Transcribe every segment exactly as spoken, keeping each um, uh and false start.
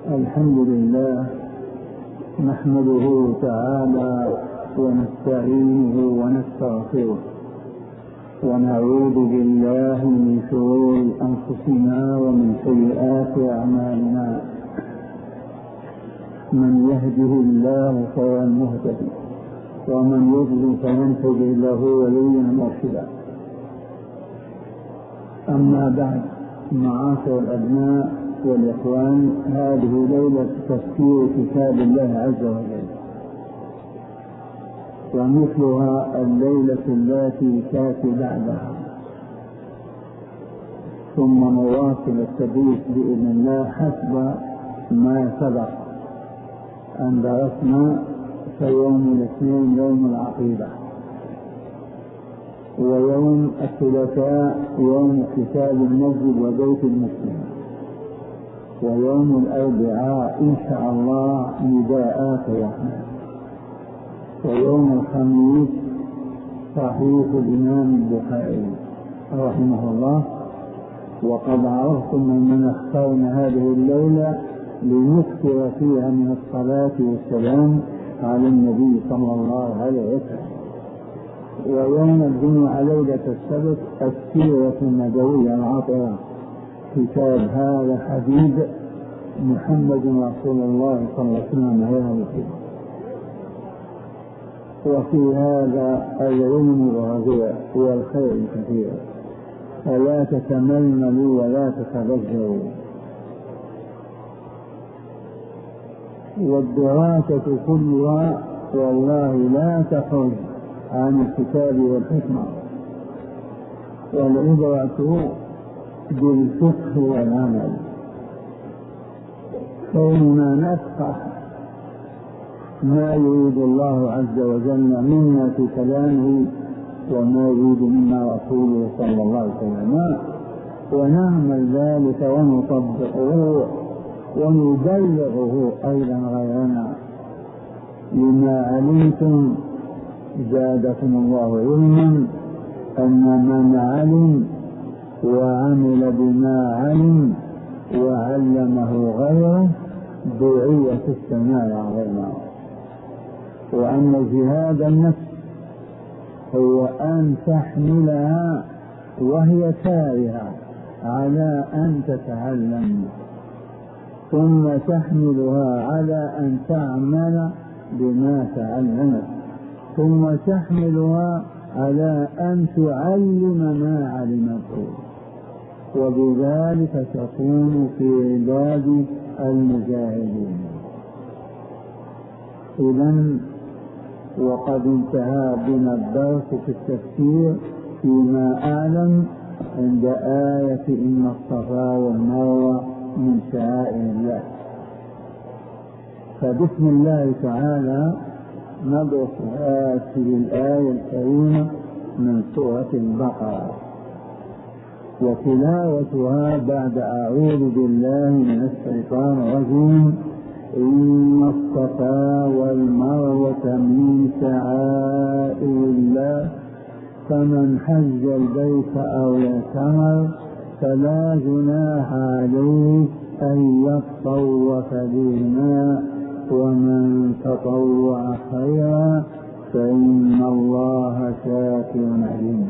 الحمد لله نحمده تعالى ونستعينه ونستغفره ونعوذ بالله من شرور أنفسنا ومن سيئات أعمالنا. من يهده الله فهو المهتدي ومن يضلل فلن تجد له وليا مرشدا. أما بعد، معاشر الأبناء والإخوان، هذه ليلة تفسير كتاب الله عز وجل، ومثلها الليلة التي تأتي بعدها، ثم نواصل التدريس بإذن الله حسب ما سبق أن درسنا في يوم الاثنين يوم العقيدة، ويوم الثلاثاء يوم كتاب المسجد وبيت المسلم، ويوم الأربعاء إن شاء الله نداءات الرحمن، ويوم الخميس صحيح الإمام البخاري رحمه الله. وقد عرفتم من اخترنا هذه الليلة لنكثر فيها من الصلاة والسلام على النبي صلى الله عليه وسلم. ويوم الجمعة ليلة السبت السيرة النبوية العطرة، كتاب هذا حبيب محمد رسول الله صلى الله عليه وسلم. وفي هذا العلم الرضيع والخير الكثير، فلا تتململوا ولا تتبجروا. والدراسة كلها والله لا تخرج عن الكتاب والحكمة، والعبرة بالفقه والعمل، كوننا نفقه ما يريد الله عز وجل منا في كلامه وما يريد منا رسوله صلى الله عليه وسلم، ونعمل ذلك ونطبقه ونبلغه أيضا غيرنا. لما علمتم زادكم الله علما أن من علم وعمل بما علم وعلمه غيره دعي في السماء عظيما. وأن جهاد النفس هو أن تحملها وهي كارهة على أن تتعلم، ثم تحملها على أن تعمل بما تعلمت، ثم تحملها على أن تعلم ما علمته، وبذلك تكون في عباد المجاهدين. إذن وقد انتهى بنا الدرس في التفسير فيما أعلم عند آية إن الصفا والمروة من شعائر الله. فبسم الله تعالى ندرس هذه الآية الكريمة من سورة البقرة، وتلاوتها بعد أعوذ بالله من الشيطان الرجيم. إن الصفا والمروة من شعائر الله فمن حج البيت أو اعتمر فلا جناح عليه أن يطوف بهما، ومن تطوع خيرا فإن الله شاكر عليم.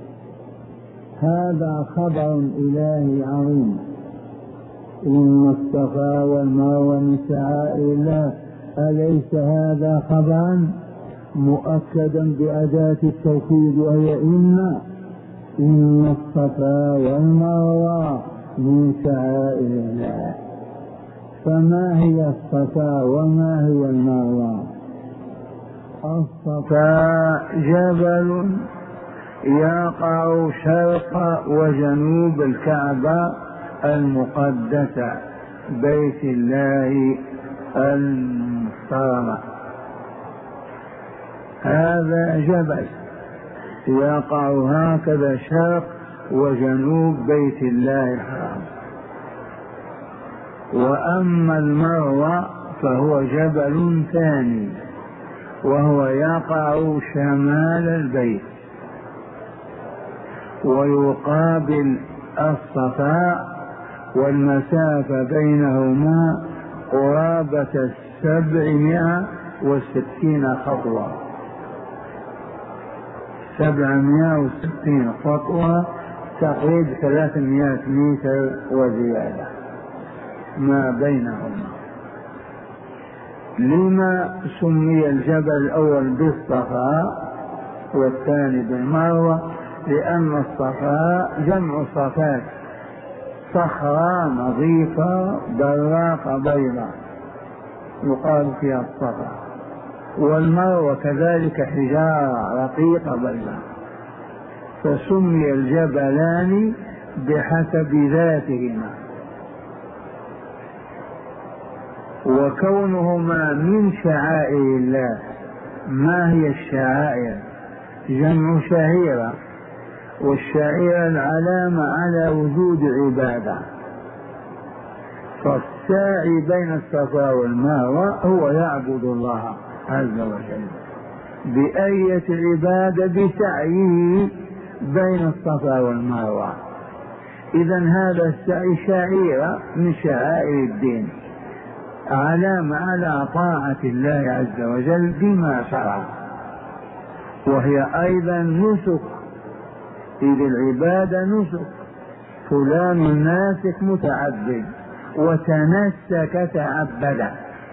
هذا خبر إلهي عظيم. إن الصفا والمروة من شعائر الله، أليس هذا خبرا مؤكدا بأداة التوكيد وهي إن إن الصفا والمروة من شعائر الله. فما هي الصفا وما هي المروة؟ الصفا جبل يقع شرق وجنوب الكعبة المقدسة بيت الله المحترم. هذا جبل يقع هكذا شرق وجنوب بيت الله الحرام. وأما المروة فهو جبل ثاني وهو يقع شمال البيت، ويقابل الصفا والمسافة بينهما قرابة سبعمائة وستين خطوة، سبعمائة وستين خطوة، تقريبا ثلاثمائة متر وزيادة ما بينهما. لما سمي الجبل الأول بالصفا والثاني بالمروة؟ لأن الصفاء جمع صفات، صخرة نظيفة براقة بيضاء يقال فيها الصفا، والمروة كذلك حجارة رقيقة بيضاء، فسمي الجبلان بحسب ذاتهما. وكونهما من شعائر الله. ما هي الشعائر؟ جمع شعيرة، والشعيرة العلامة على وجود عبادة، فالساعي بين الصفا والمروة هو يعبد الله عز وجل بأية عبادة؟ بسعيه بين الصفا والمروة. إذن هذا السعي شعيرة من شعائر الدين، علامة على طاعة الله عز وجل بما شرع، وهي أيضا نسك، إذ العبادة نسك، فلان ناسك متعبد، وتنسك تعبد.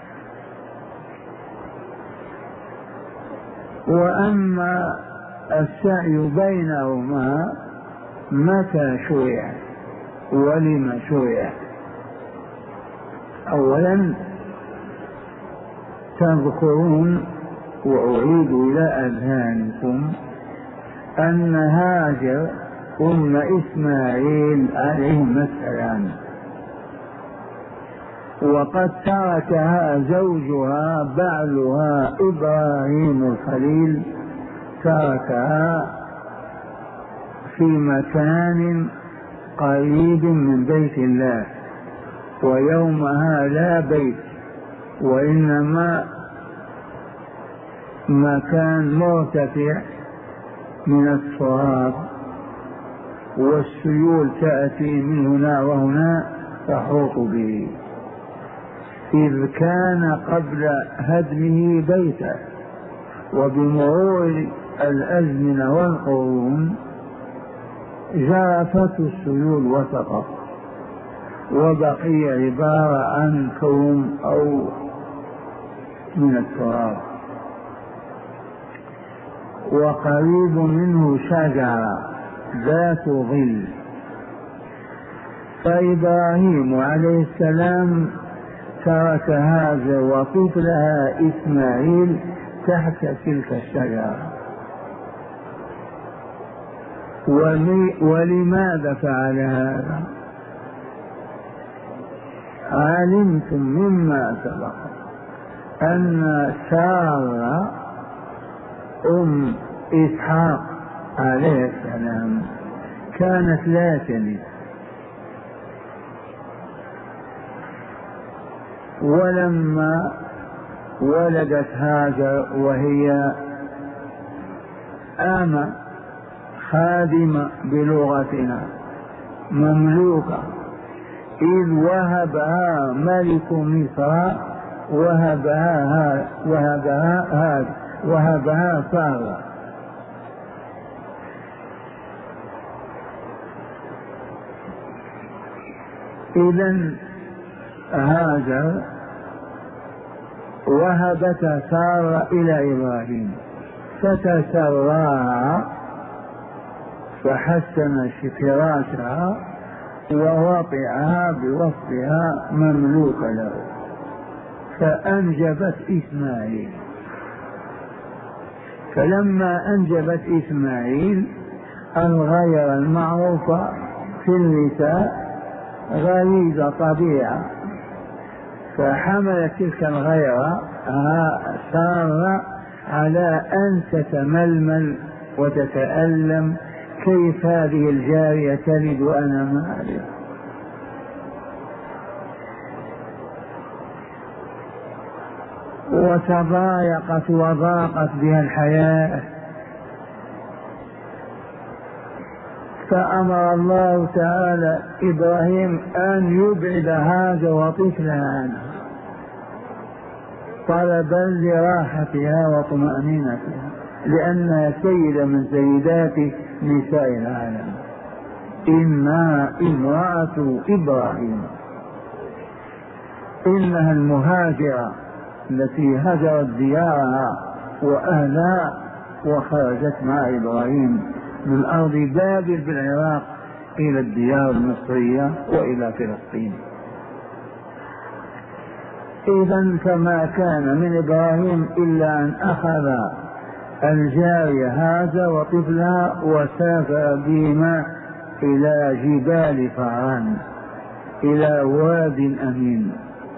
وأما السعي بينهما متى شرع ولم شرع؟ أولا تذكرون وأعيد إلى أذهانكم أن هاجر أم إسماعيل عليهما السلام، وقد تركها زوجها بعلها إبراهيم الخليل، تركها في مكان قريب من بيت الله، ويومها لا بيت وإنما مكان مرتفع من التراب، والسيول تأتي من هنا وهنا تحوط به، إذ كان قبل هدمه بيتا، وبمرور الأزمنة والقرون جرفت السيول وسقط، وبقي عبارة عن كوم أو من التراب، وقريب منه شجرة ذات ظل. فإبراهيم عليه السلام ترك هاجر وطفلها إسماعيل تحت تلك الشجرة. ولماذا فعل هذا؟ علمتم مما سبق أن سارة أم إسحاق عليه السلام كانت لا تلد، ولما ولدت هاجر وهي آمة خادمة بلغتنا مملوكة، إذ وهبها ملك مصر وهبها وهبها هذا وهبها سارة. إذن هاجر وهبت سارة إلى إبراهيم، فتسراها فحسن فراشها ووطئها بوصفها مملوك له، فأنجبت إسماعيل. فلما أنجبت إسماعيل الغير المعروفة في النساء غريزة طبيعة، فحملت تلك الغيرة سارة على أن تتململ وتتألم، كيف هذه الجارية تلد وأنا ما ألد؟ وتضايقت وضاقت بها الحياة، فأمر الله تعالى إبراهيم أن يبعد هاجر وطفلها عنها، طلبا لراحتها وطمأنينتها، لأنها سيدة من سيدات نساء العالم. إنها امرأة إبراهيم، إنها المهاجرة التي هجرت ديارها وأهلها وخرجت مع إبراهيم من أرض بابل في العراق إلى الديار المصرية وإلى فلسطين. إذن فما كان من إبراهيم إلا أن أخذ الجارية هذا وطفلها وسافر بهما إلى جبال فاران، إلى واد أمين.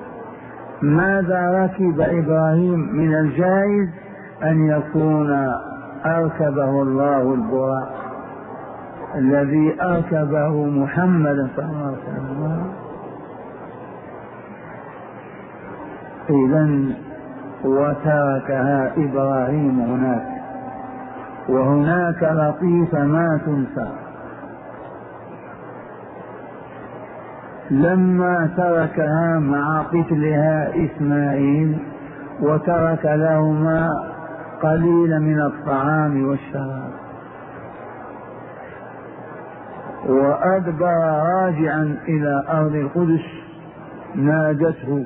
ماذا ركب إبراهيم؟ من الجائز أن يكون أركبه الله البراق الذي أركبه محمد صلى الله عليه وسلم. إذن وتركها إبراهيم هناك، وهناك لطيفة ما تنسى. لما تركها مع طفلها إسماعيل وترك لهما قليلا من الطعام والشراب وأدبر راجعا إلى أرض القدس، نادته: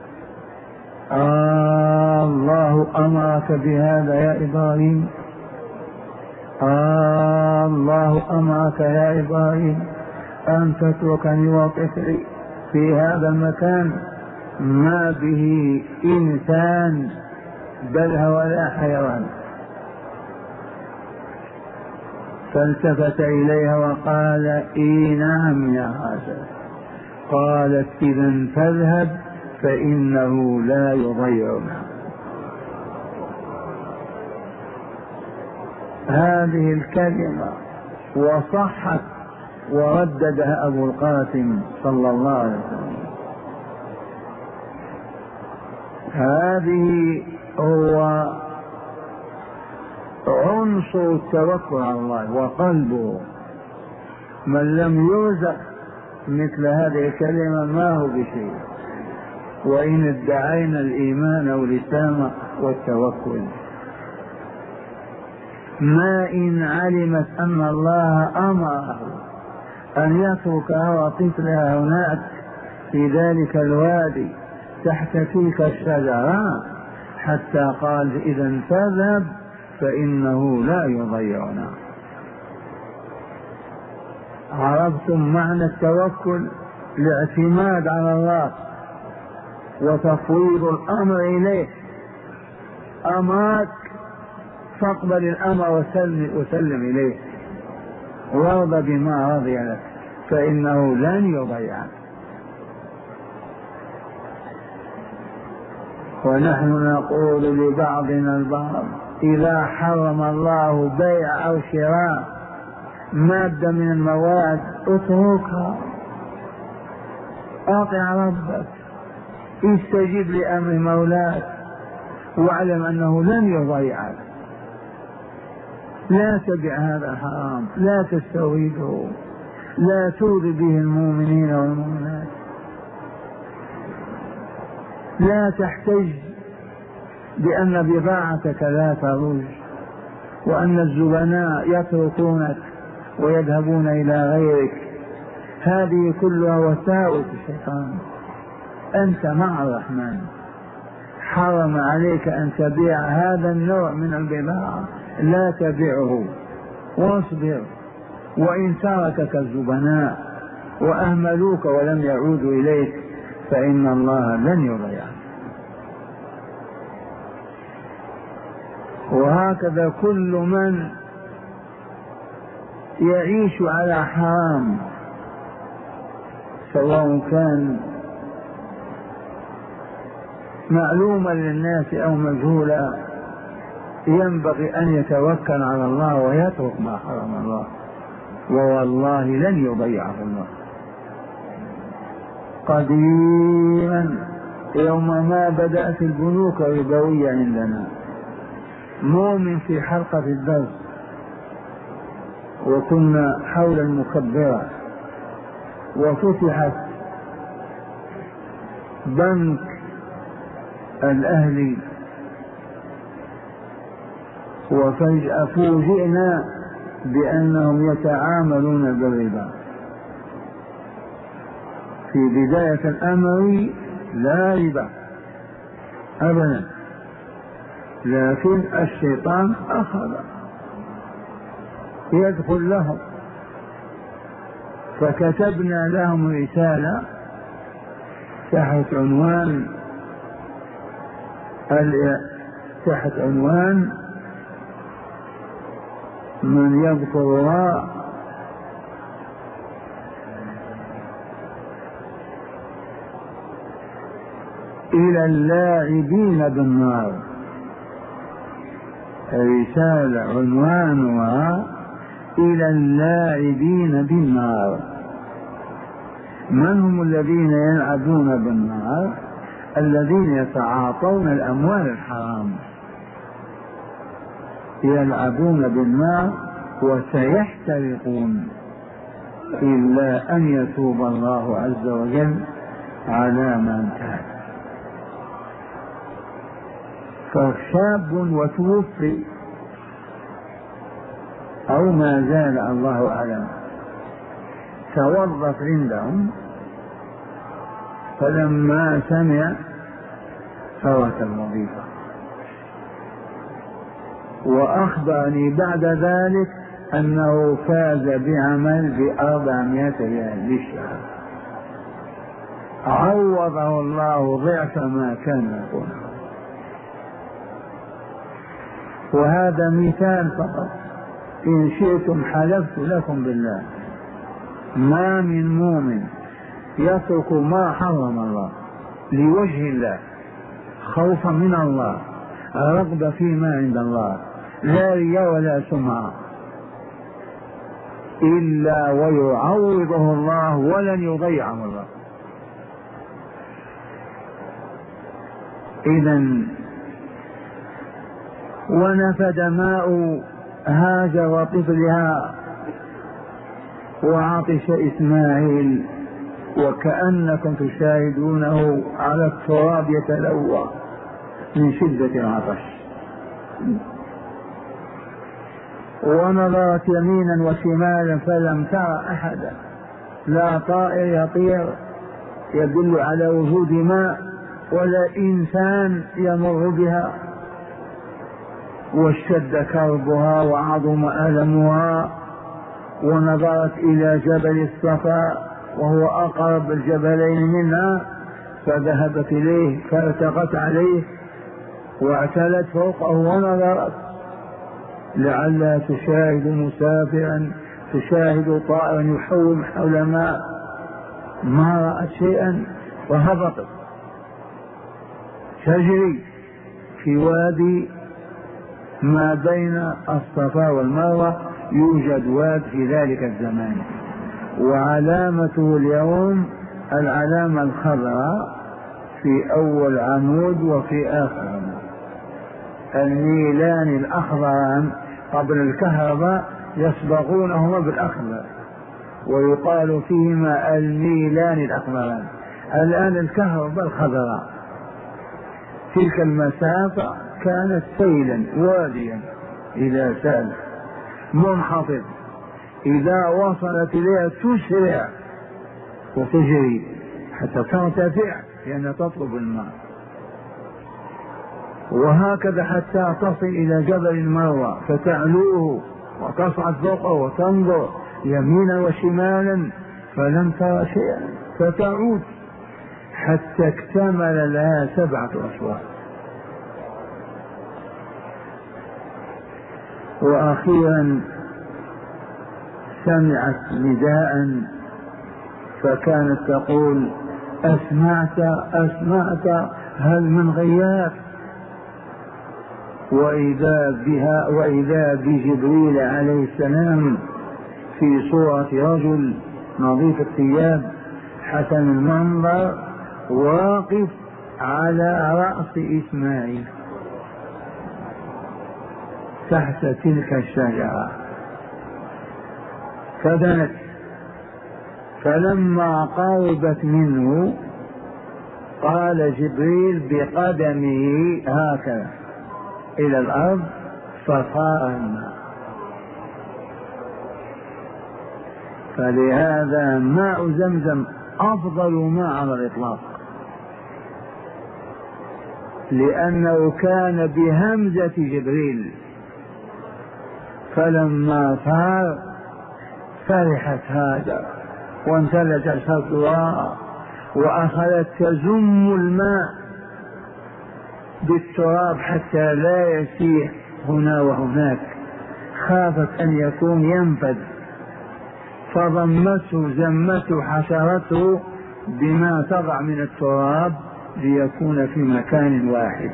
آه الله أمرك بهذا يا إبراهيم، آه الله أمرك يا إبراهيم أن تتركني وطفلي في هذا المكان ما به إنسان بل ولا حيوان. فالتفت إليها وقال: إي نعم يا هذا. قالت: إذن فاذهب فإنه لا يضيعنا. هذه الكلمة وصحت ورددها أبو القاسم صلى الله عليه وسلم. هذه هو عنصر التوكل على الله وقلبه. من لم يرزق مثل هذه الكلمة ما هو بشيء، وإن ادعينا الإيمان والإسلام والتوكل. ما إن علمت أن الله أمره أن يتركها وطفلها هناك في ذلك الوادي تحت تلك الشجرة حتى قال: إذن فاذهب فإنه لا يضيعنا. عرفتم معنى التوكل؟ الاعتماد على الله وتفويض الأمر إليه. أمرك فاقبل الأمر وسلم, وسلم إليه وارضى بما رضي لك فإنه لن يضيعك. ونحن نقول لبعضنا البعض: إذا حرم الله بيع أو شراء مادة من المواد اتركها، أطع ربك، استجب لأمر مولاك، واعلم أنه لن يضيعك. لا تبع هذا الحرام، لا تستورده، لا تؤذي به المؤمنين والمؤمنات، لا تحتج بأن بضاعتك لا تروج وأن الزبناء يتركونك ويذهبون إلى غيرك. هذه كلها وساوس الشيطان. أنت مع الرحمن، حرم عليك أن تبيع هذا النوع من البضاعة، لا تبيعه واصبر. وإن تركك الزبناء وأهملوك ولم يعودوا إليك فإن الله لن يضيعك. وهكذا كل من يعيش على حرام سواء كان معلوما للناس أو مجهولا ينبغي أن يتوكل على الله ويترك ما حرم الله، ووالله لن يضيعه الله. قديما يوم ما بدأت البنوك الربوية عندنا، مؤمن في حلقة الدرس وكنا حول المكبرة وفتحت بنك الأهل، وفجأة فوجئنا بأنهم يتعاملون بالربا. في بداية الأمر لا ربا أبدا، لكن الشيطان أخذ يدخل لهم، فكتبنا لهم رسالة تحت عنوان تحت عنوان من يذكر الله إلى اللاعبين بالنار. رسالة عنوانها إلى اللاعبين بالنار. من هم الذين يلعبون بالنار؟ الذين يتعاطون الأموال الحرام، يلعبون بالنار وسيحترقون إلا أن يتوب الله عز وجل على من تاب. فشاب وتوفي أو ما زال الله أعلم توظف عندهم، فلما سمع ترك الوظيفة وأخبرني بعد ذلك أنه فاز بعمل بأربعمائة ريال للشهر، عوضه الله ضعف ما كان يكون. وهذا مثال فقط، إن شئتم حلفت لكم بالله ما من مؤمن يترك ما حرم الله لوجه الله خوفا من الله رغبة فيما عند الله لا رياء ولا سمعة إلا ويعوضه الله ولن يضيعه الله. إذن ونفد ماء هاجر وطفلها وعطش إسماعيل وكأنكم تشاهدونه على التراب يتلوى من شدة العطش، ونظرت يمينا وشمالا فلم ترى أحدا، لا طائر يطير يدل على وجود ماء ولا إنسان يمر بها، واشتد كربها وعظم ألمها. ونظرت إلى جبل الصفا وهو أقرب الجبلين منها فذهبت إليه فارتقت عليه واعتلت فوقه ونظرت لعلها تشاهد مسافرا، تشاهد طائرا يحوم حول ماء، ما رأت شيئا وهبطت تجري في وادي ما بين الصفا والمروة. يوجد واد في ذلك الزمان وعلامته اليوم العلامة الخضراء في أول عمود وفي آخر عمود، النيلان الأخضران قبل الكهرباء يصبغونهما بالأخضر ويقال فيهما النيلان الأخضران. الآن الكهرباء الخضراء. تلك المسافة كانت سيلا واديا إذا سال منخفض، إذا وصلت إليها تسرع وتجري حتى ترتفع لأنها تطلب الماء، وهكذا حتى تصل إلى جبل المروة فتعلوه وتصعد فوقه وتنظر يمينا وشمالا فلم ترى شيئا، فتعود حتى اكتمل لها سبعة أشواط. وأخيرا سمعت نداء فكانت تقول أسمعت أسمعت هل من غياث؟ وإذا بها وإذا بجبريل عليه السلام في صورة رجل نظيف الثياب حسن المنظر واقف على رأس إسماعيل تحت تلك الشجرة، فدنت، فلما قربت منه قال جبريل بقدمه هكذا إلى الأرض فصار الماء. فلهذا ماء زمزم أفضل ماء على الإطلاق، لأنه كان بهمزة جبريل، فلما صار فرحت هاجر وانتلجت خطوها وأخذت تزم الماء بالتراب حتى لا يسيح هنا وهناك، خافت أن يكون ينفد، فضمته زمته حشرته بما تضع من التراب ليكون في مكان واحد.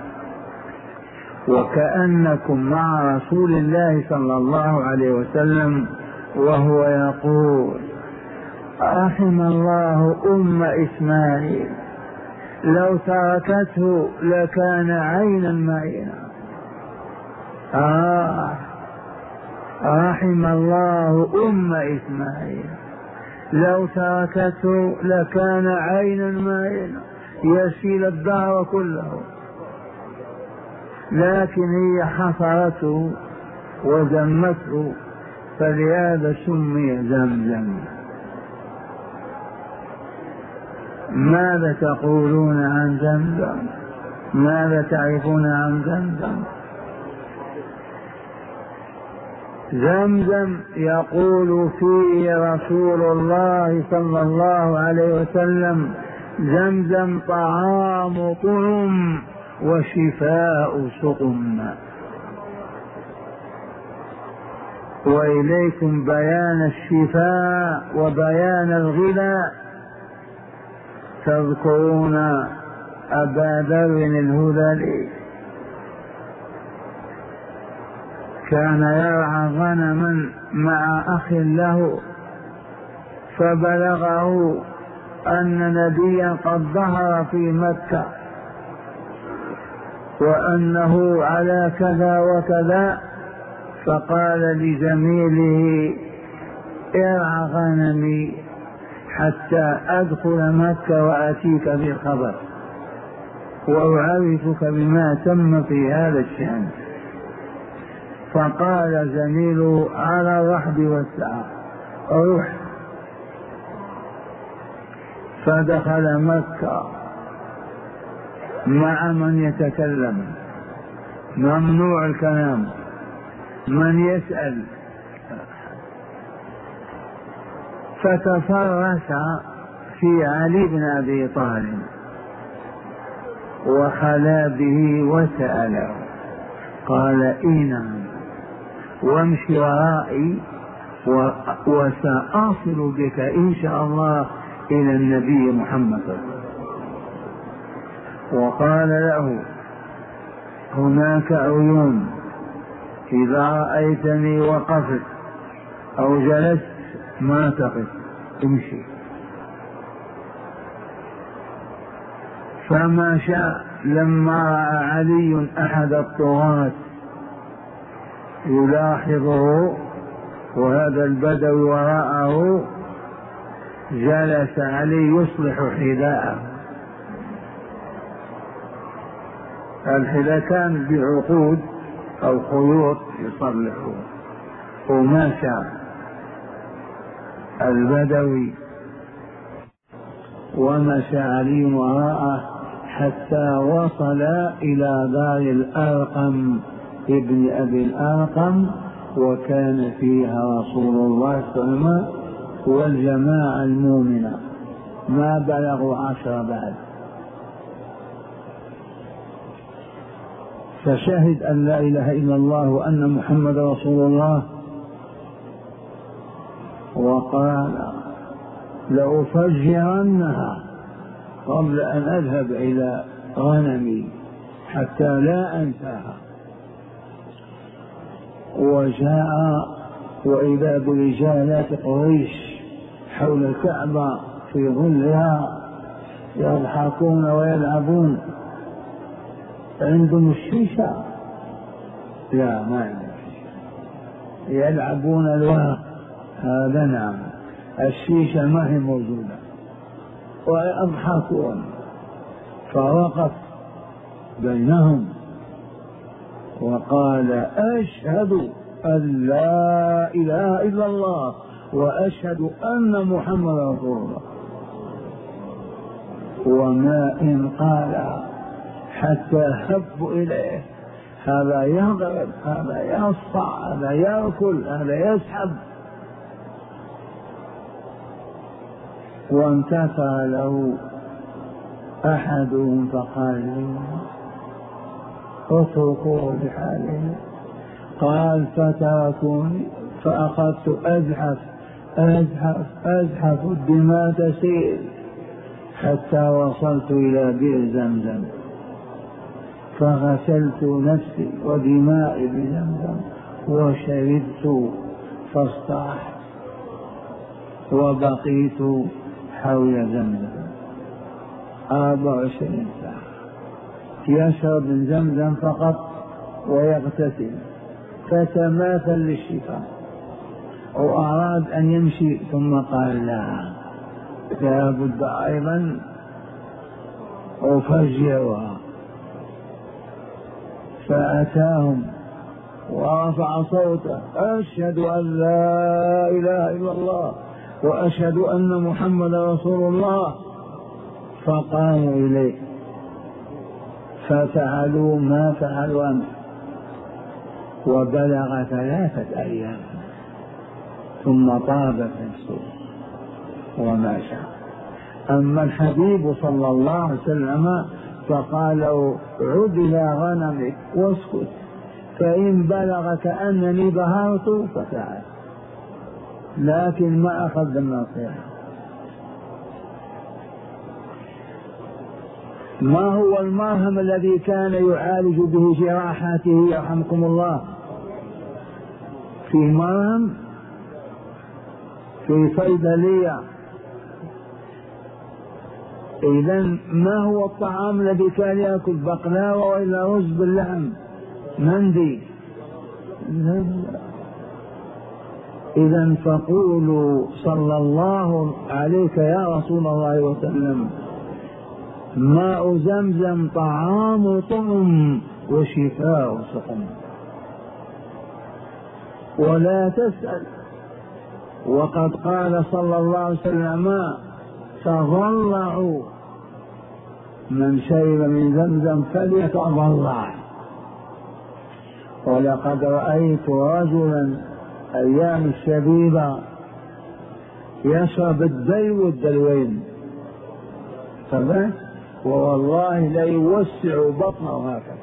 وكأنكم مع رسول الله صلى الله عليه وسلم وهو يقول: رحم الله أم إسماعيل لو تركته لكان عينا مائنا. آه رحم الله أم إسماعيل لو تركته لكان عينا مائنا يسيل الدهر كله، لكن هي حصرته وذمته، فلهذا سمي زمزم. ماذا تقولون عن زمزم؟ ماذا تعرفون عن زمزم؟ زمزم يقول فيه رسول الله صلى الله عليه وسلم: زمزم طعام طعم وشفاء سقم. وإليكم بيان الشفاء وبيان الغذاء. تذكرون أبا ذر الهذلي كان يرعى غنما مع أخ له، فبلغه أن نبيا قد ظهر في مكة وأنه على كذا وكذا، فقال لزميله: ارعى غنمي حتى أدخل مكة وأتيك بالخبر وأعرفك بما تم في هذا الشأن. فقال زميله: على الرحب والسعة، روح. فدخل مكة مع من يتكلم، ممنوع الكلام، من يسأل، فتفرس في علي بن أبي طالب وخلا به وسأله، قال: إينا وامشي ورائي وسأصل بك إن شاء الله إلى النبي محمد. وقال له: هناك عيون إذا رأيتني وقفت أو جلست ما تقف، امشي. فما شاء لما رأى علي أحد الطغاة يلاحظه وهذا البدوي وراءه، جلس علي يصلح حذاءه. الحذاء كان بعقود أو خيوط يصلحه، ومشى البدوي ومشى علي وراءه حتى وصل إلى دار الأرقم ابن أبي الأرقم، وكان فيها رسول الله صلى الله عليه وسلم والجماعة المؤمنة، ما بلغوا عشر بعد. فشهد أن لا إله إلا الله وأن محمد رسول الله، وقال: لأفجرنها قبل أن أذهب إلى غنمي حتى لا أنساها. وجاء وإذا برجالات قريش حول الكعبة في ظلها يضحكون ويلعبون. عندهم الشيشة؟ لا، ما عندهم. يلعبون الورق، هذا نعم، الشيشة ما هي موجودة، ويضحكون فوقف بينهم وقال أشهد أن لا إله إلا الله وأشهد أن محمد رسول الله. وما إن قال حتى هبوا إليه، هذا يضرب، هذا يصفع، هذا يأكل، هذا يسحب. وانتصر له أحدهم فقال لي اتركوه بحاله. قال فتركوني فأخذت أزحف أزحف أزحف الدماء تسيل حتى وصلت إلى بئر زمزم، فغسلت نفسي ودمائي بزمزم وشربت فاصطحت وبقيت حول زمزم أربع وعشرين ساعة يشرب من زمزم فقط ويغتسل، فتماثل للشفاء وأراد أن يمشي ثم قال لا، لا بد أيضا أفجرها. فأتاهم ورفع صوته أشهد أن لا إله إلا الله وأشهد أن محمد رسول الله. فقاموا إليه ففعلوا ما فعلوا أمس، وبلغ ثلاثة أيام ثم طاب في السوق ومشى. أما الحبيب صلى الله عليه وسلم فقال له عد إلى غنمك واسكت، فإن بلغك أنني ظهرت فتعال، لكن ما أخذ بالنصيحة. ما هو المرهم الذي كان يعالج به جراحاته يرحمكم الله؟ في مرهم في صيدلية. إذن ما هو الطعام الذي كان يأكل؟ بقلاوة وإلا رز باللحم مندي؟ إذن فقولوا صلى الله عليك يا رسول الله وسلم ماء زمزم طعام طعم وشفاء سقم. ولا تسأل، وقد قال صلى الله عليه وسلم تضلعوا، من شرب من زمزم فليتضلع. ولقد رأيت رجلا أيام الشبيبة يشرب الدلو والدلوين فبس، ووالله لا يوسع بطنه هكذا.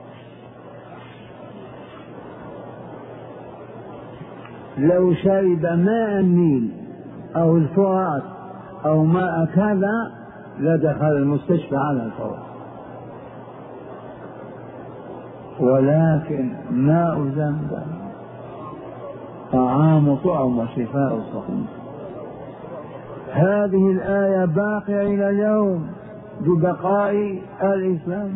لو شرب ماء النيل أو الفرات أو ماء كذا لدخل المستشفى على الفور. ولكن ماء زمزم طعام طعم وشفاء سقم. هذه الآية باقية إلى اليوم ببقاء الإسلام.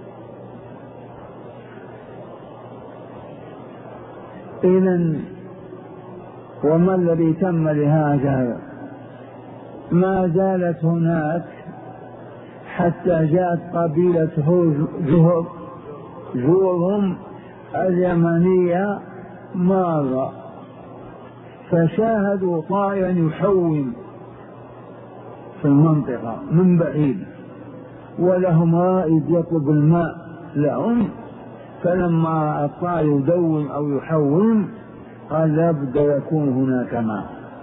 إذن وما الذي تم لهذا؟ ما زالت هناك حتى جاءت قبيلة جهر جورهم اليمنية مرة، فشاهدوا طائرا يحوم في المنطقة من بعيد، ولهم رائد يطلب الماء لهم، فلما رأى الطائر يدوم أو يحوم قال لابد يكون هناك ماء،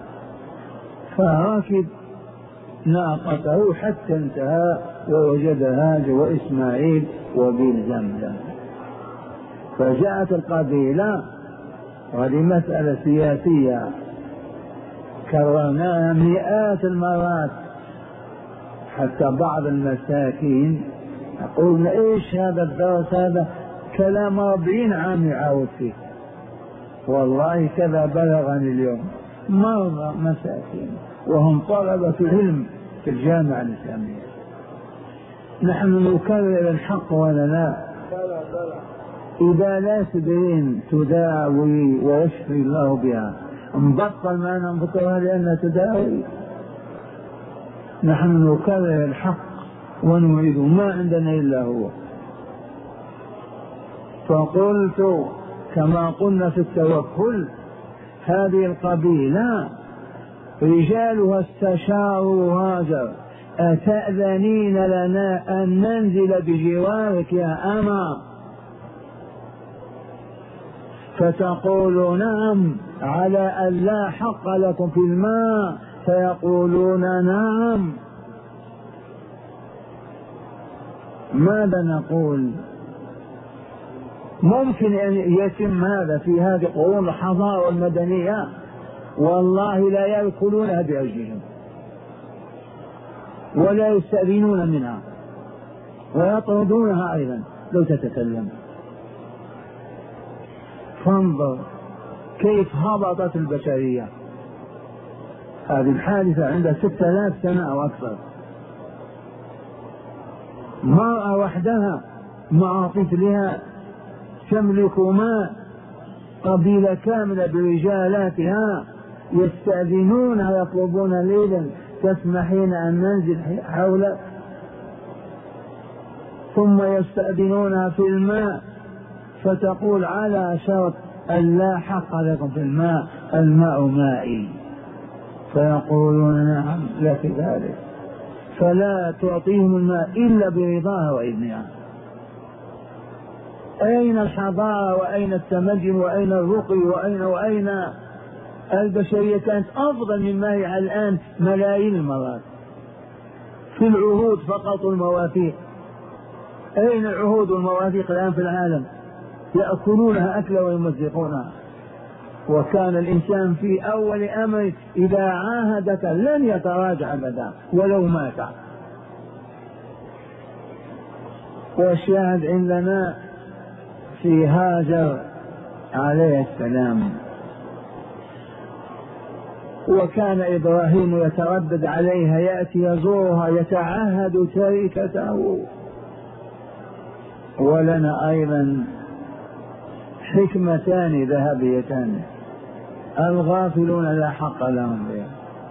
فركب ناقته حتى انتهى ووجد هاجر وإسماعيل وبئر زمزم. فجاءت القبيلة، وهذه مسألة سياسية كررناها مئات المرات، حتى بعض المساكين يقولون ايش هذا الدرس، هذا كلام أربعين عام يعاود فيه. والله كذا بلغني اليوم مرضى مساكين وهم طلبة العلم في الجامعة الإسلامية. نحن نكرر الحق ولا لا؟ إذا لا تدين تداوي ويشفي الله بها، نبطل ما ننبطلها لأنها تداوي. نحن نكرر الحق ونعيده ما عندنا إلا هو. فقلت كما قلنا في التوكل هذه القبيلة رجالها استشاروا هاجر أتأذنين لنا أن ننزل بجوارك يا أما؟ فتقول نعم، على أن لا حق لكم في الماء، فيقولون نعم. ماذا نقول؟ ممكن أن يتم هذا في هذه القرون الحضارة المدنية؟ والله لا يأكلونها بأيديهم ولا يستأذنون منها ويطردونها أيضا لو تتكلم. فانظر كيف هبطت البشرية. هذه الحادثة عندها ستة آلاف سنة أو أكثر. مرأة وحدها مع طفلها تملك ماء، قبيلة كاملة برجالاتها يستأذنونها يطلبون ليلا تسمحين أن ننزل حولك، ثم يستأذنونها في الماء فتقول على شرط أن لا حق لكم في الماء، الماء مائي، فيقولون نعم لك ذلك، فلا تعطيهم الماء إلا برضاها وإذنها. أين الحضارة وأين التمدن وأين الرقي وأين وأين البشرية؟ كانت أفضل مما هي الآن ملايين المرات. في العهود فقط المواثيق. أين العهود والمواثيق الآن في العالم؟ يأكلونها أكلا ويمزقونها. وكان الإنسان في أول أمر إذا عاهدك لن يتراجع أبدا ولو مات. والشاهد عندنا في هاجر عليه السلام. وكان إبراهيم يتردد عليها، يأتي يزورها يتعهد تركته. ولنا أيضا حكمتان ذهبيتان الغافلون لا حق لهم بها.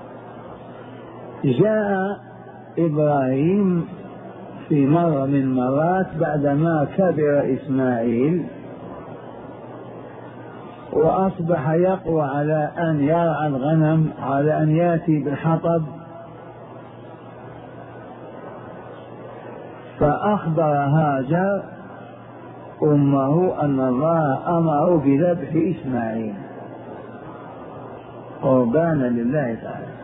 جاء إبراهيم في مرة من المرات بعدما كبر إسماعيل وأصبح يقوى على أن يرعى الغنم، على أن يأتي بالحطب، فأخبر هاجر أمه أن الله أمره بذبح إسماعيل قربانا لله تعالى.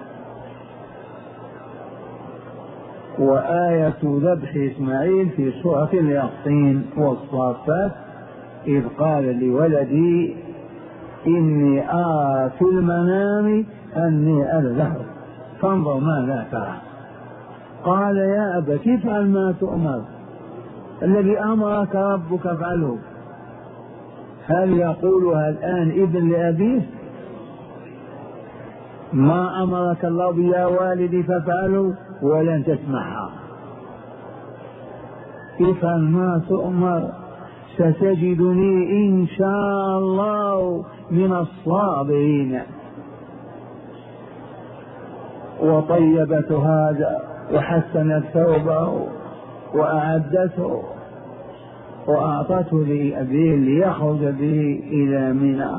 وآية ذبح إسماعيل في سورة اليقطين والصافات إذ قال لولدي إني أرى في المنام أني أذبحك فانظر ماذا ترى. قال يا أبت افعل ما تؤمر، الذي أمرك ربك افعله. هل يقولها الآن ابن لأبيه؟ ما أمرك الله يا والدي فافعله ولن تسمعها. افعل ما تؤمر ستجدني إن شاء الله من الصابرين. وطيبت هذا وحسنت ثوبه وأعدته وأعطته لأبيه ليخرج به إلى منى،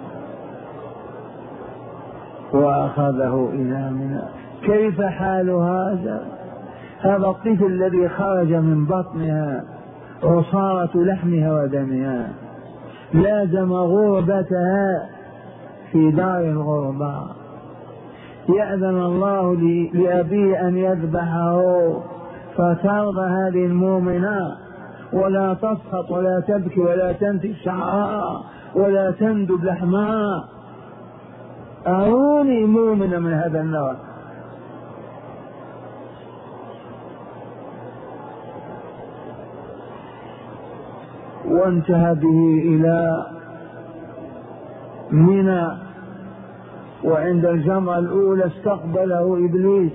وأخذه إلى منى. كيف حال هذا؟ هذا الطفل الذي خرج من بطنها عصارة لحمها ودمها لازم غربتها في دار الغرباء. يأذن الله لأبيه أن يذبحه فترضى هذه المؤمنة ولا تسخط ولا تبكي ولا تنتج شعرها ولا تندب لحمها. أروني مؤمنة من هذا النوع. وانتهى به إلى منى، وعند الجمرة الأولى استقبله إبليس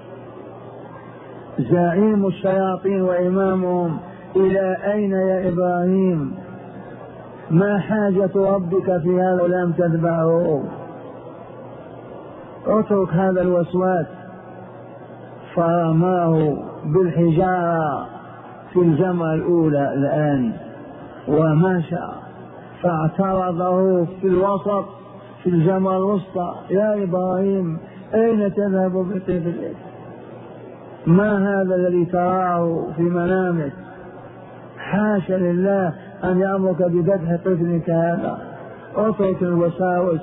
زعيم الشياطين وإمامهم. إلى أين يا إبراهيم؟ ما حاجة ربك في هذا ولم تتبعه؟ اترك هذا الوسواس. فرماه بالحجارة في الجمرة الأولى الآن ومشى فاعترضه في الوسط في الجمرة الوسطى: يا إبراهيم أين تذهب بطفلك؟ ما هذا الذي تراه في منامك؟ حاشا لله أن يأمرك بذبح طفلك هذا، اترك الوساوس.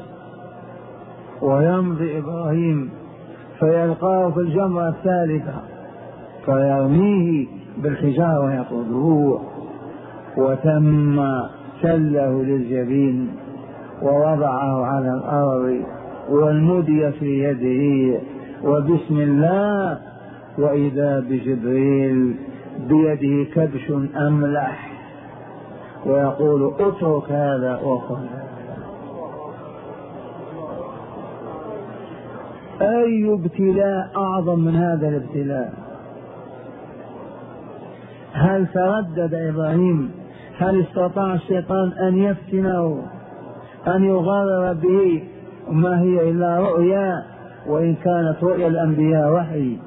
ويمضي إبراهيم فيلقاه في الجمرة الثالثة فيرميه بالحجارة ويطرده، وتم سله للجبين ووضعه على الأرض والمدي في يده وبسم الله، وإذا بجبريل بيده كبش أملح ويقول: اترك هذا وخذ. أي ابتلاء أعظم من هذا الابتلاء؟ هل تردد إبراهيم؟ هل استطاع الشيطان أن يفتنه، أن يغرر به؟ ما هي إلا رؤيا، وإن كانت رؤيا الأنبياء وحي.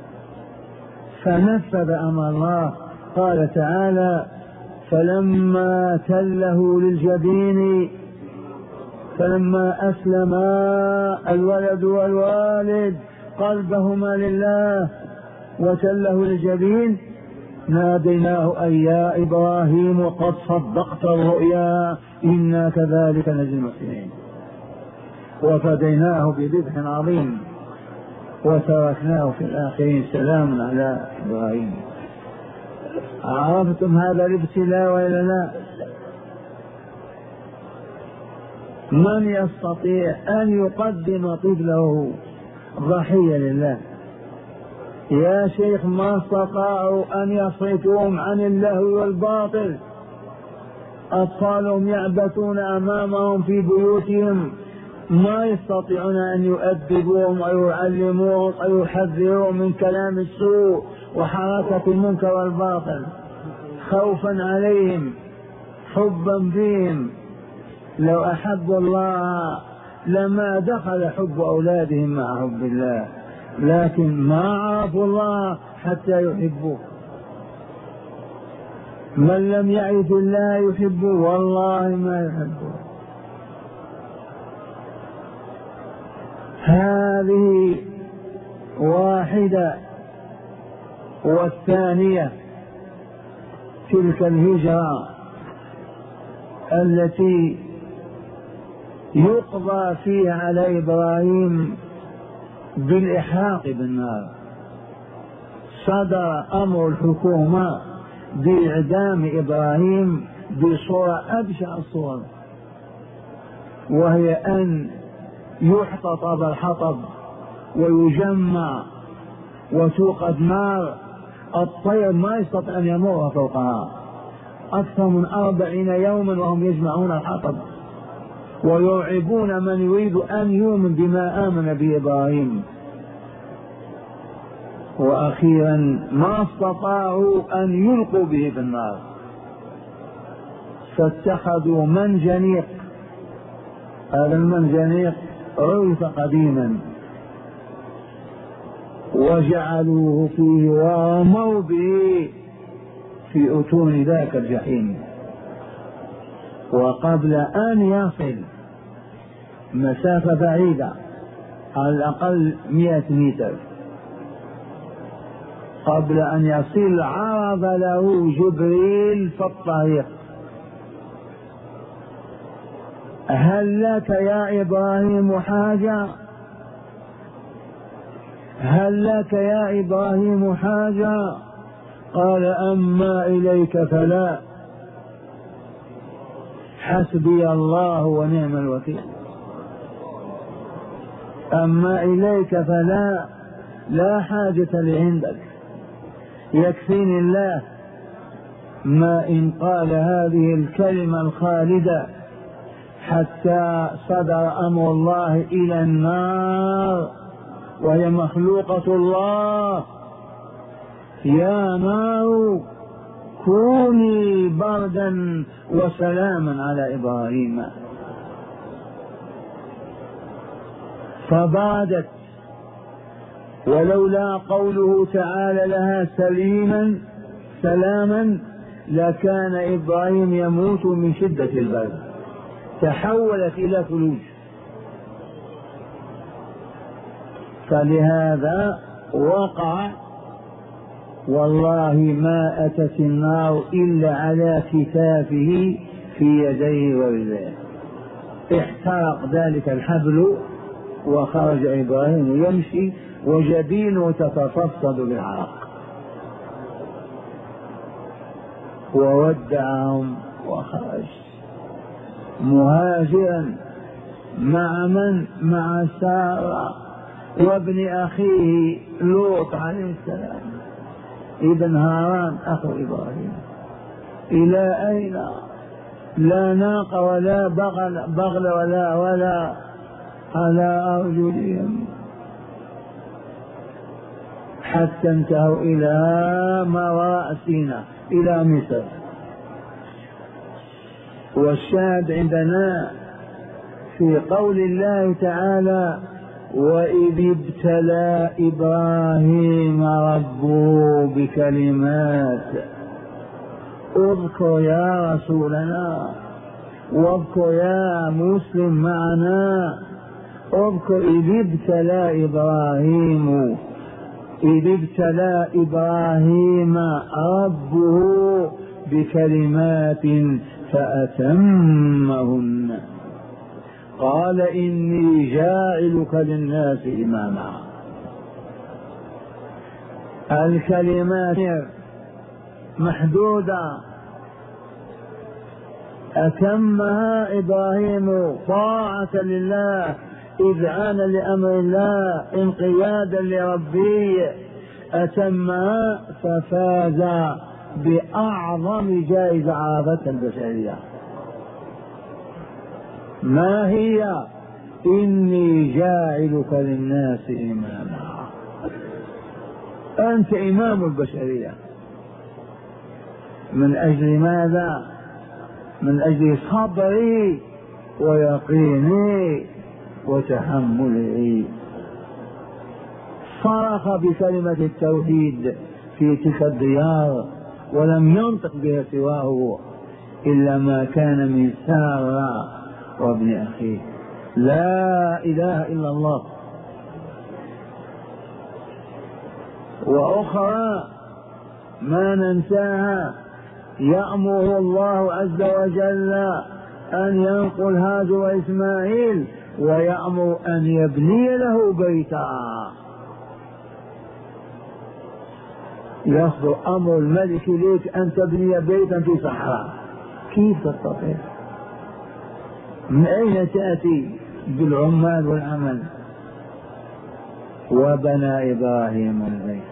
فنفذ أمر الله. قال تعالى: فلما تله للجبين فلما أسلما الولد والوالد قلبهما لله وتله للجبين ناديناه أي يا إبراهيم قد صدقت الرؤيا إنا كذلك نجزي المحسنين، وفديناه بذبح عظيم وتركناه في الآخرين. سلام على إبراهيم. عرفتم هذا الابتلاء وإلا لا؟ من يستطيع أن يقدم طفله ضحية لله؟ يا شيخ ما استطاعوا أن يصرفوهم عن اللهو والباطل. أطفالهم يعبثون أمامهم في بيوتهم، ما يستطيعون أن يؤدبوهم أو يعلموهم أو يحذروهم من كلام السوء وحركة المنكر والباطل، خوفا عليهم، حبا بهم. لو أحبوا الله لما دخل حب أولادهم مع حب الله، لكن ما عرفوا الله حتى يحبوه. من لم يعرف الله يحبه والله ما يحبه. هذه واحدة. والثانية تلك الهجرة التي يقضى فيها على إبراهيم بالإحراق بالنار. صدر أمر الحكومة بإعدام إبراهيم بصورة أبشع الصور، وهي أن يحتطب الحطب ويجمع وتوقد نار، الطير ما يستطيع أن يمر فوقها أكثر من أربعين يوما وهم يجمعون الحطب ويرعبون من يريد أن يؤمن بما آمن به إبراهيم. وأخيرا ما استطاعوا أن يلقوا به في النار، فاتخذوا منجنيق. هذا المنجنيق عرف قديما، وجعلوه فيه ورموا به في أتون ذاك الجحيم. وقبل أن يصل مسافة بعيدة على الأقل مئة متر، قبل أن يصل عرض له جبريل في الطريق: هل لك يا إبراهيم حاجة؟ هل لك يا إبراهيم حاجة؟ قال: أما إليك فلا، حسبي الله ونعم الوكيل. أما إليك فلا، لا حاجة لي عندك، يكفيني الله. ما إن قال هذه الكلمة الخالدة حتى صدر أمر الله إلى النار وهي مخلوقة الله: يا نار كوني بردا وسلاما على إبراهيم. فبادت ولولا قوله تعالى لها سليما سلاما لكان إبراهيم يموت من شدة البرد، تحولت إلى ثلوج. فلهذا وقع والله ما أتت النار إلا على كتافه في يديه ورجليه، احترق ذلك الحبل وخرج إبراهيم يمشي وجبينه تتفصد بالعرق، وودعهم وخرج مهاجرا مع من؟ مع سارة وابن أخيه لوط عليه السلام ابن هاران أخو إبراهيم. إلى أين؟ لا ناقة ولا بغل, بغل ولا ولا على أرجلهم، حتى انتهوا إلى ما وراء سيناء إلى مصر. والشاهد عندنا في قول الله تعالى وإذ ابتلى إبراهيم ربه بكلمات. اذكر يا رسولنا واذكر يا مسلم معنا، اذكر إذ ابتلى إبراهيم إذ ابتلى إبراهيم ربه بكلمات فأتمهن قال إني جاعلك للناس إماما. الكلمات محدودة أتمها إبراهيم طاعة لله، إذعانا لأمر الله، انقيادا لربه، أتمها ففاز بأعظم جائزة عرفتها البشرية. ما هي؟ إني جاعلك للناس إماما. أنت إمام البشرية. من أجل ماذا؟ من أجل صبري ويقيني وتحملي. صرخ بكلمة التوحيد في تلك الديار ولم ينطق بها سواه إلا ما كان من سارة وابن أخيه. لا إله إلا الله. وأخرى ما ننساها، يأمر الله عز وجل أن ينقل هاجر وإسماعيل ويأمر أن يبني له بيتا. يصدر أمر الملك ليك أن تبني بيتا في صحراء، كيف تستطيع؟ من أين تأتي بالعمال والعمل؟ وبنى إبراهيم البيت،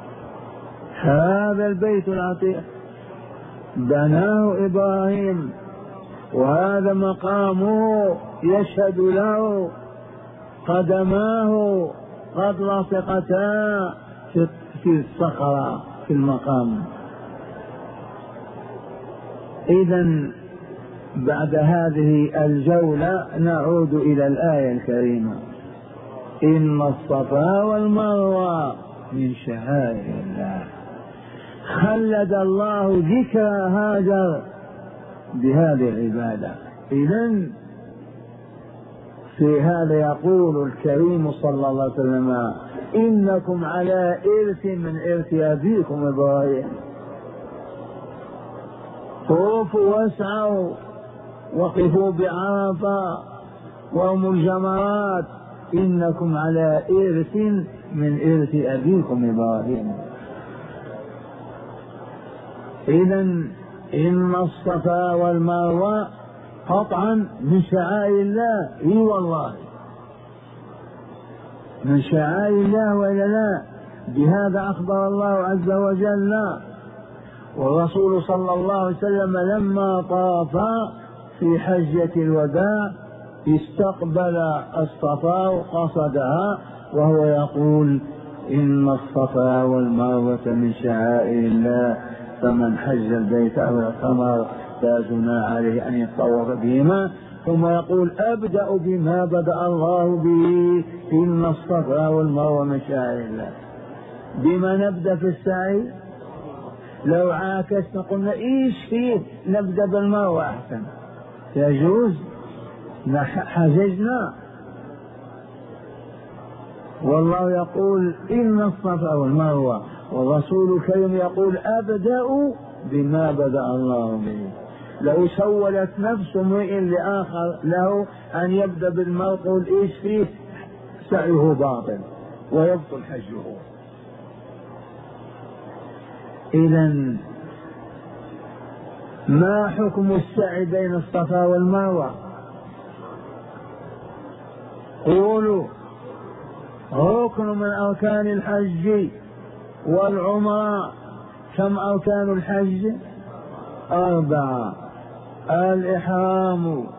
هذا البيت العتيق بناه إبراهيم، وهذا مقامه يشهد له قدماه قد لصقتا في الصخرة في المقام. إذن بعد هذه الجولة نعود إلى الآية الكريمة: إن الصفا والمروة من شعائر الله. خلد الله ذكر هاجر بهذه العبادة. إذن في هذا يقول الكريم صلى الله عليه وسلم: إنكم على إرث من إرث أبيكم إبراهيم. طوفوا واسعوا وقفوا بعرفة وهم الجمرات، إنكم على إرث من إرث أبيكم إبراهيم. إذن إن الصفا والمروة قطعا من شعائر الله. إي والله من شعائر الله ولا لا؟ بهذا أخبر الله عز وجل. والرسول صلى الله عليه وسلم لما طاف في حجة الوداع استقبل الصفا وقصدها وهو يقول: إن الصفا والمروة من شعائر الله، فمن حج البيت أو اعتمر فلا جناح عليه أن يطوف بهما ثم يقول أبدأ بما بدأ الله به إن الصفا والمروة من شعائر الله. بما نبدأ في السعي؟ لو عاكسنا قلنا إيش فيه نبدأ بالمروة أحسن، يجوز؟ حججنا. والله يقول إن الصفا والمروة، والرسول الكريم يقول أبدأ بما بدأ الله به. لو سولت نفس امرئ لآخر له أن يبدأ بالمروة قل إيش فيه سعيه باطل ويبطل حجه. إذن ما حكم السعي بين الصفا والمروة؟ قولوا. ركن من أركان الحج والعمرة. كم أركان الحج؟ أربعة: الإحرام،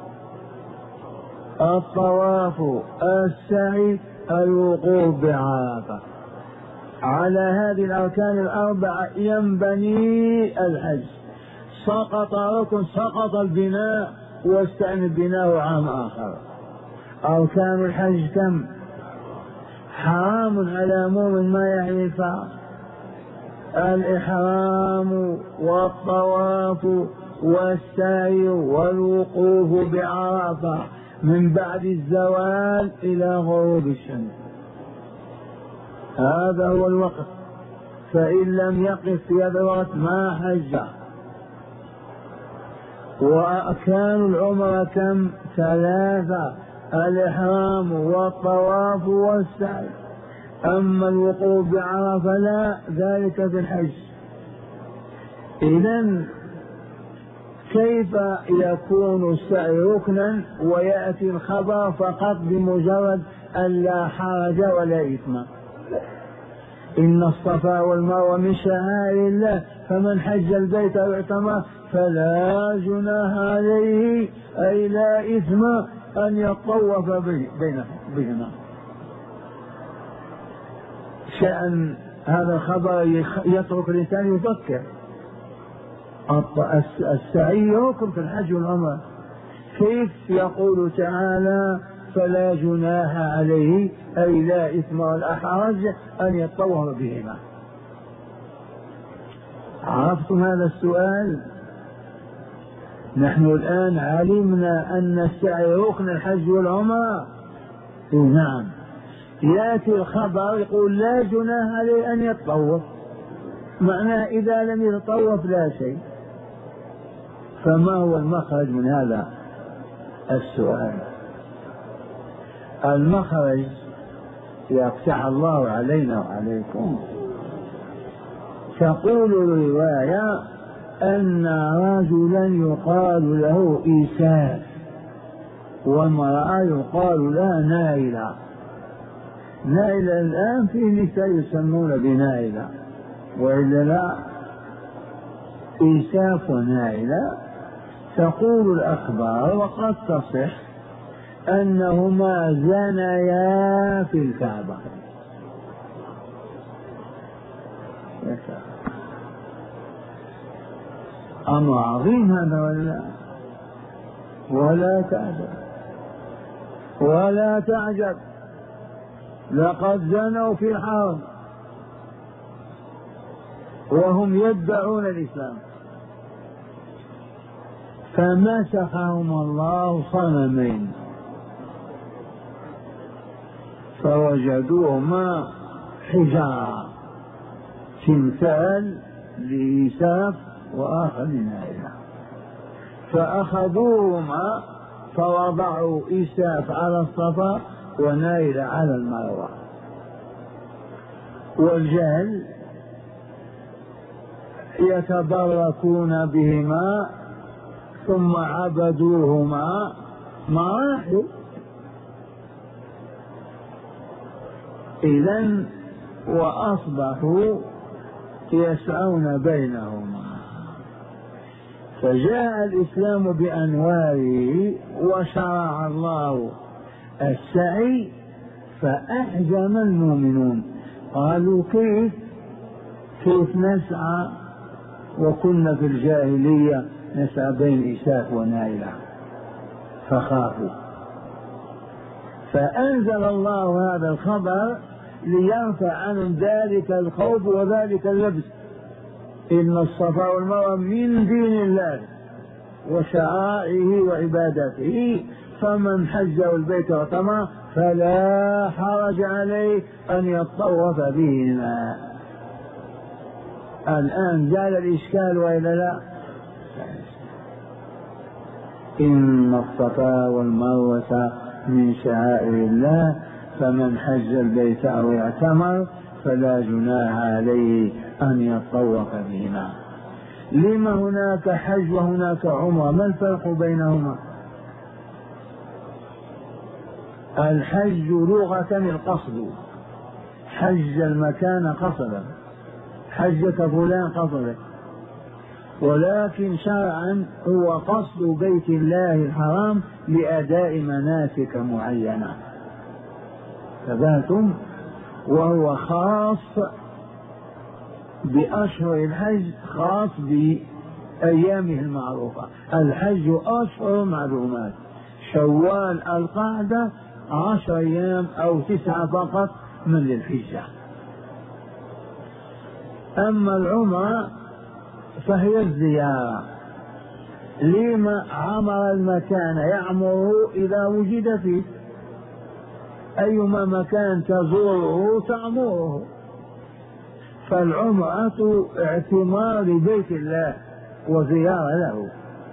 الطواف، السعي، الوقوف بعرفة. على هذه الأركان الأربعة ينبني الحج. سقط ركن سقط البناء واستأنف بناء عام آخر. أركان الحج كم؟ حرام على مؤمن ما يعرفها: الإحرام والطواف والسعي والوقوف بعرفة من بعد الزوال إلى غروب الشمس. هذا هو الوقت، فإن لم يقف في هذا الوقت ما حج. وأركان العمرة كم؟ ثلاثة: الإحرام والطواف والسعي. أما الوقوف بعرفة لا، ذلك في الحج. إذن كيف يكون السعي ركنا ويأتي الخبر فقط بمجرد أن لا حرج ولا إثم؟ إن الصفا والمروة من شعائر الله فمن حج البيت أو اعتمر فلا جناح عليه أي لا إثم أن يطوف بهما. شأن هذا الخبر يترك الإنسان يفكر. السعي يركن في الحج والعمرة، كيف يقول تعالى فلا جناح عليه أي لا إثم ولا حرج أن يطوف بهما؟ عرفتم هذا السؤال؟ نحن الآن علمنا أن السعي ركن الحج والعمرة. نعم. يأتي الخبر يقول لا جناح عليه أن يتطوف، معناه إذا لم يتطوف لا شيء. فما هو المخرج من هذا السؤال؟ المخرج يفتح الله علينا وعليكم. تقول الرواية أن رجلا يقال له إيساف وامرأة يقال لها نائلة. نائلة الآن في نساء يسمون بنائلة، وإلا لا؟ إيساف ونائلة. تقول الأخبار وقد تصح أنهما زنيا في الكعبة. أمر عظيم هذا ولا ولا تعجب ولا تعجب، لقد زنوا في الحرم وهم يدعون الإسلام، فمسخهم الله صنمين فوجدوهما حجارة، تمثال لإيساف وآخر لنائلة، فأخذوهما فوضعوا إيساف على الصفا ونائلة على المروة. والجهل يتبركون بهما ثم عبدوهما مراحل. إذن وأصبحوا يسعون بينهما. فجاء الإسلام بأنواره وشرع الله السعي، فأحجم المؤمنون قالوا كيف كيف نسعى وكنا في الجاهلية نسعى بين إيساف ونائلة؟ فخافوا، فأنزل الله هذا الخبر ليرفع عنهم ذلك الخوف وذلك اللبس. إن الصفا والمروة من دين الله وشعائره وعبادته، فمن حج البيت واعتمر فلا حرج عليه أن يطوف بهما. الآن زال الإشكال وإلا لا؟ إن الصفا والمروة من شعائر الله، فمن حج البيت أو اعتمر فلا جناح عليه أن يطوف بهما. لما هناك حج وهناك عمرة؟ ما الفرق بينهما؟ الحج لغة القصد، حج المكان قصدا، حجة فلان قصدا، ولكن شرعا هو قصد بيت الله الحرام لأداء مناسك معينة، ثباتم، وهو خاص بأشهر الحج، خاص بأيامه المعروفة. الحج أشهر معلومات، شوال القعدة عشر أيام أو تسعة فقط من الحجة. أما العمرة فهي الزيارة، لما عمر المكان يعمره إذا وجد فيه، أيما مكان تزوره تعمره، فالعمرة اعتمار لبيت الله وزيارة له.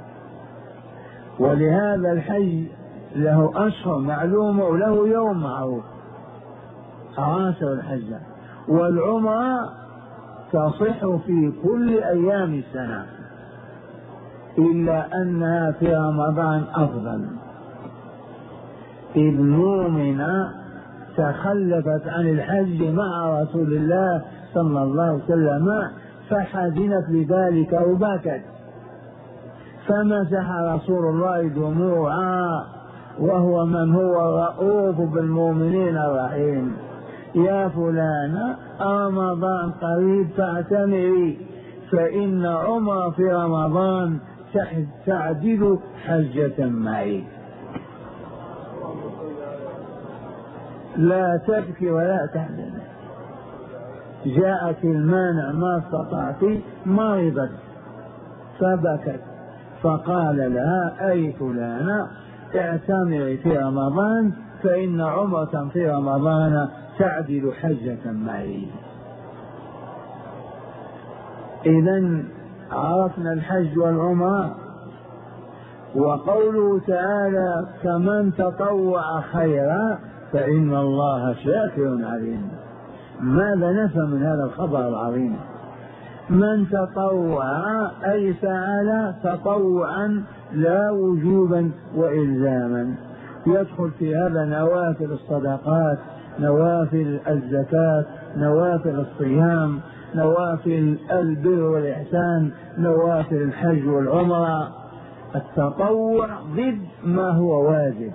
ولهذا الحج له أشهر معلومة وله يوم معروف، عاشر الحجة، والعمرة تصح في كل أيام السنة إلا أنها في رمضان أفضل، إذ مؤمنة تخلفت عن الحج مع رسول الله صلى الله عليه وسلم فحزنت لذلك وبكت، فمسح رسول الله دموعها وهو من هو رؤوف بالمؤمنين الرحيم: يا فلان رمضان قريب فاعتمري، فإن عمر في رمضان تعدل حجة معي. لا تبكي ولا تحزن، جاءت المانع ما استطعت، مرضت فبكت، فقال لها: أي فلانة اعتمري في رمضان، فإن عمرة في رمضان تعدل حجة معي. إذن عرفنا الحج والعمرة. وقوله تعالى: فمن تطوع خيرا فإن الله شاكر عليم. ماذا نفهم من هذا الخبر العظيم؟ من تطوع أي فعل تطوعا لا وجوبا وإلزاما، يدخل في هذا نوافل الصدقات، نوافل الزكاة، نوافل الصيام، نوافل البر والإحسان، نوافل الحج والعمرة. التطوع ضد ما هو واجب.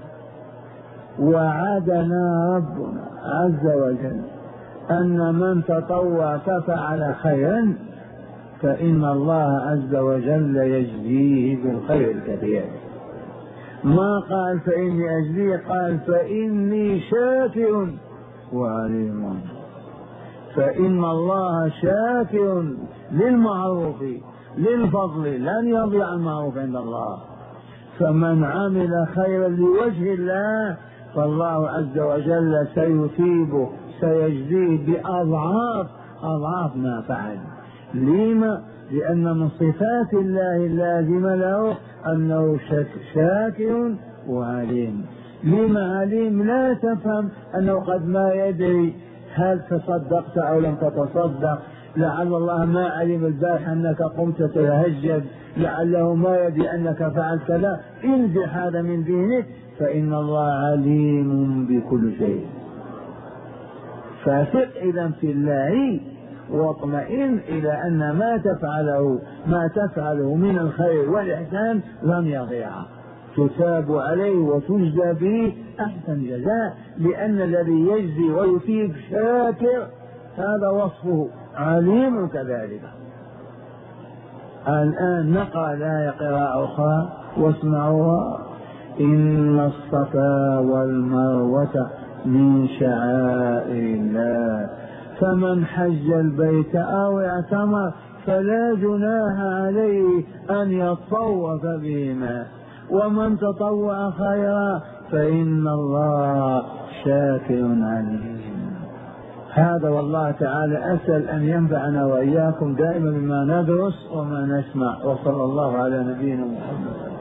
وعدنا ربنا عز وجل أن من تطوع ففعل خيرا فإن الله عز وجل يجزيه بالخير الكثير. ما قال فإني أجزيه، قال فإني شاكر وعليم. فإن الله شاكر للمعروف للفضل، لن يضيع المعروف عند الله. فمن عمل خيرا لوجه الله فالله عز وجل سيثيبه، سيجزيه بأضعاف أضعاف ما فعل. لما؟ لأن من صفات الله اللازمة له أنه شاكر وعليم. لما عليم؟ لا تفهم أنه قد ما يدري هل تصدقت أو لم تتصدق، لعل الله ما علم البارحة أنك قمت تتهجد، لعله ما يدري أنك فعلت كذا. انزح هذا من دينك، فإن الله عليم بكل شيء. فثق إذا في الله واطمئن إلى أن ما تفعله ما تفعله من الخير والإحسان لن يضيع، تثاب عليه وتجزى به أحسن جزاء، لأن الذي يجزي ويثيب شاكر، هذا وصفه، عليم كذلك. الآن نقرأ الآية قراءة أخرى واسمعوها: إن الصفا والمروة من شعائر الله، فمن حج البيت أو اعتمر فلا جناح عليه أن يطوف بهما، ومن تطوع خيرا فإن الله شاكر عليم. هذا والله تعالى أسأل أن ينفعنا وإياكم دائما بما ندرس وما نسمع، وصلى الله على نبينا محمد.